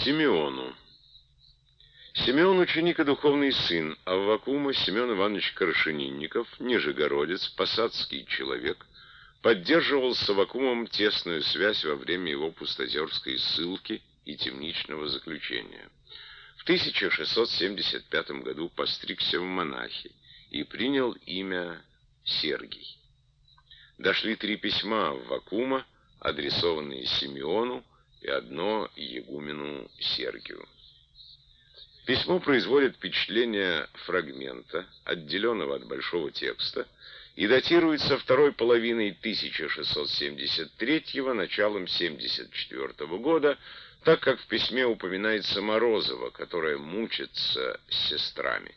Симеону. Симеон — ученик и духовный сын Аввакума, Семен Иванович Крашенинников, нижегородец, посадский человек, поддерживал с Аввакумом тесную связь во время его пустозерской ссылки и темничного заключения. В 1675 году постригся в монахи и принял имя Сергий. Дошли 3 письма Аввакума, адресованные Симеону, и одно игумену Сергию. Письмо производит впечатление фрагмента, отделенного от большого текста, и датируется второй половиной 1673-го, началом 74-го года, так как в письме упоминается Морозова, которая мучится с сестрами.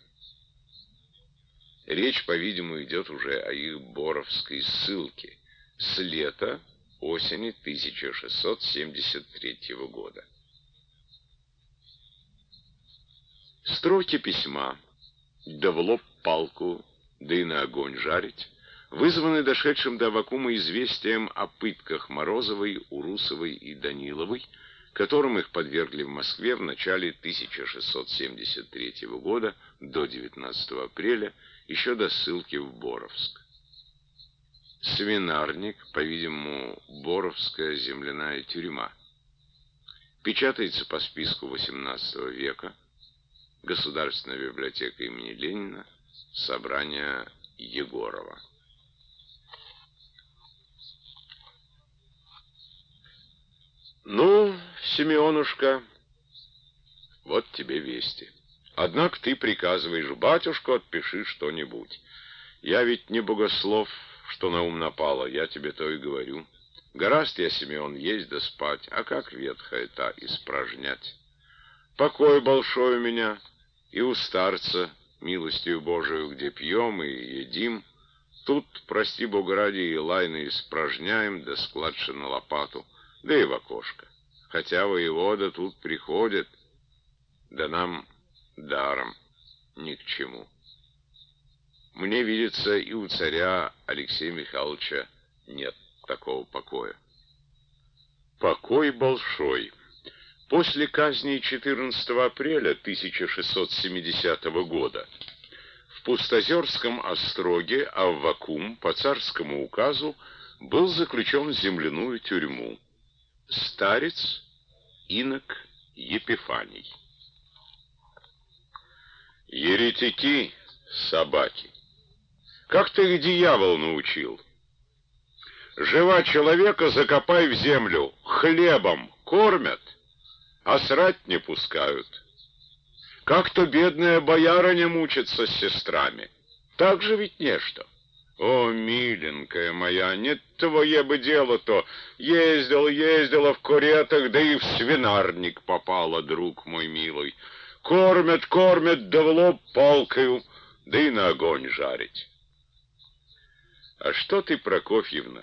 Речь, по-видимому, идет уже о их боровской ссылке с лета осени 1673 года. Строки письма «Да в лоб палку, да и на огонь жарить» вызваны дошедшим до Аввакума известием о пытках Морозовой, Урусовой и Даниловой, которым их подвергли в Москве в начале 1673 года до 19 апреля, еще до ссылки в Боровск. Свинарник, по-видимому, Боровская земляная тюрьма. Печатается по списку XVIII века. Государственная библиотека имени Ленина. Собрание Егорова. Ну, Симеонушка, вот тебе вести. Однако ты приказываешь: батюшку, отпиши что-нибудь. Я ведь не богослов, что на ум напало, я тебе то и говорю. Гораст я, Симеон, есть да спать, а как ветхая та испражнять? Покой большой у меня и у старца, милостью Божию, где пьем и едим. Тут, прости Бога ради, и лайно испражняем, да складше на лопату, да и в окошко. Хотя воевода тут приходит, да нам даром ни к чему. Мне видится, и у царя Алексея Михайловича нет такого покоя. Покой большой. После казни 14 апреля 1670 года в Пустозерском остроге Аввакум по царскому указу был заключен в земляную тюрьму. Старец инок Епифаний. Еретики, собаки! Как ты их дьявол научил? Жива человека закопай в землю, хлебом кормят, а срать не пускают. Как-то бедная боярыня мучится с сестрами. Так же ведь нечто. О, миленькая моя, не твое бы дело-то. Ездила в куретах, да и в свинарник попала, друг мой милый. Кормят, да в лоб палкою, да и на огонь жарить. А что ты, Прокофьевна,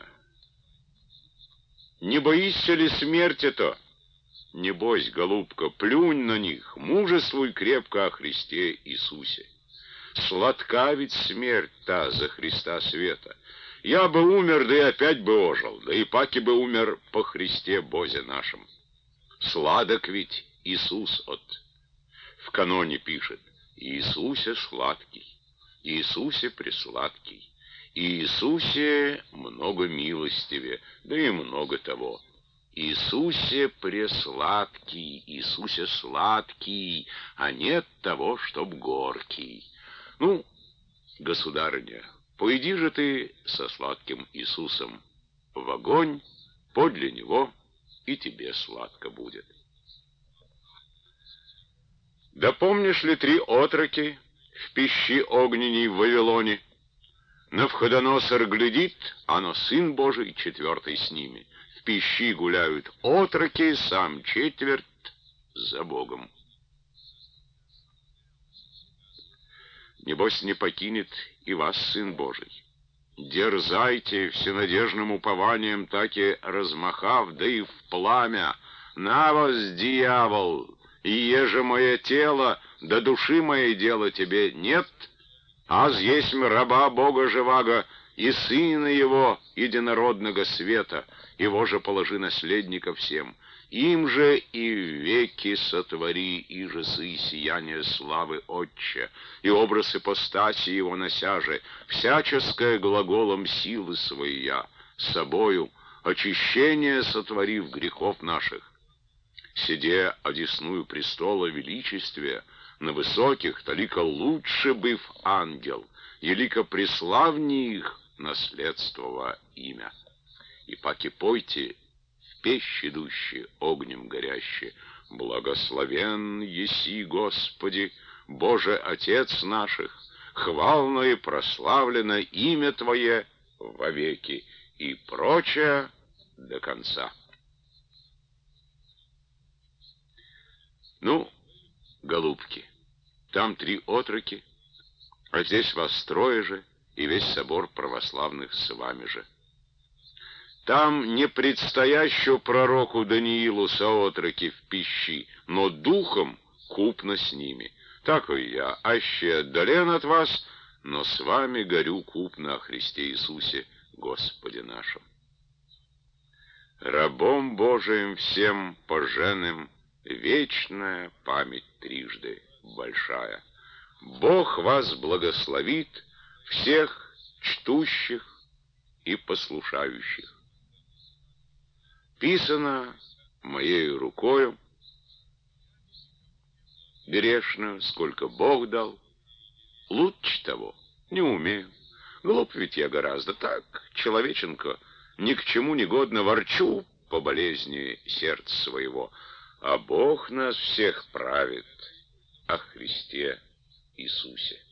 не боишься ли смерти-то? Не бойся, голубка, плюнь на них, мужествуй крепко о Христе Иисусе. Сладка ведь смерть та за Христа света. Я бы умер, да и опять бы ожил, да и паки бы умер по Христе Бозе нашем. Сладок ведь Иисус от. В каноне пишет: Иисусе сладкий, Иисусе пресладкий, Иисусе много милостиве, да и много того. Иисусе пресладкий, Иисусе сладкий, а нет того, чтоб горький. Ну, государыня, пойди же ты со сладким Иисусом в огонь, подле него, и тебе сладко будет. Да помнишь ли 3 отроки в пищи огненней в Вавилоне? Навходоносор глядит, а но Сын Божий 4 с ними. В пищи гуляют отроки, сам 4 за Богом. Небось, не покинет и вас Сын Божий. Дерзайте всенадежным упованием, таки размахав, да и в пламя. На вас, дьявол, и еже мое тело, да души моей дело тебе нет, аз есмь раба Бога живаго и Сына Его, единородного света, Его же положи наследника всем. им же и веки сотвори ижесы и сияние славы Отче, и образ ипостаси его нося же, всяческое глаголом силы своя, собою очищение сотворив грехов наших. Сиде одесную престола величестве, на высоких, толико лучше быв ангел, елико преславнее их наследствова имя. И паки пойте, в пещь идущие, огнем горящие, благословен еси, Господи, Боже Отец наших, хвално и прославлено имя Твое вовеки, и прочее до конца. Ну, голубки, там 3 отроки, а здесь вас 3 же, и весь собор православных с вами же. Там не предстоящую пророку Даниилу соотроки в пищи, но духом купно с ними. Так и я, аще отдален от вас, но с вами горю купно о Христе Иисусе, Господе нашем. Рабом Божиим всем поженным вечная память трижды большая. Бог вас благословит, всех чтущих и послушающих. Писано моею рукою, грешную, сколько Бог дал. Лучше того не умею. Глуп ведь я гораздо, так, человеченко, ни к чему не годно ворчу по болезни сердца своего, а Бог нас всех правит о Христе Иисусе.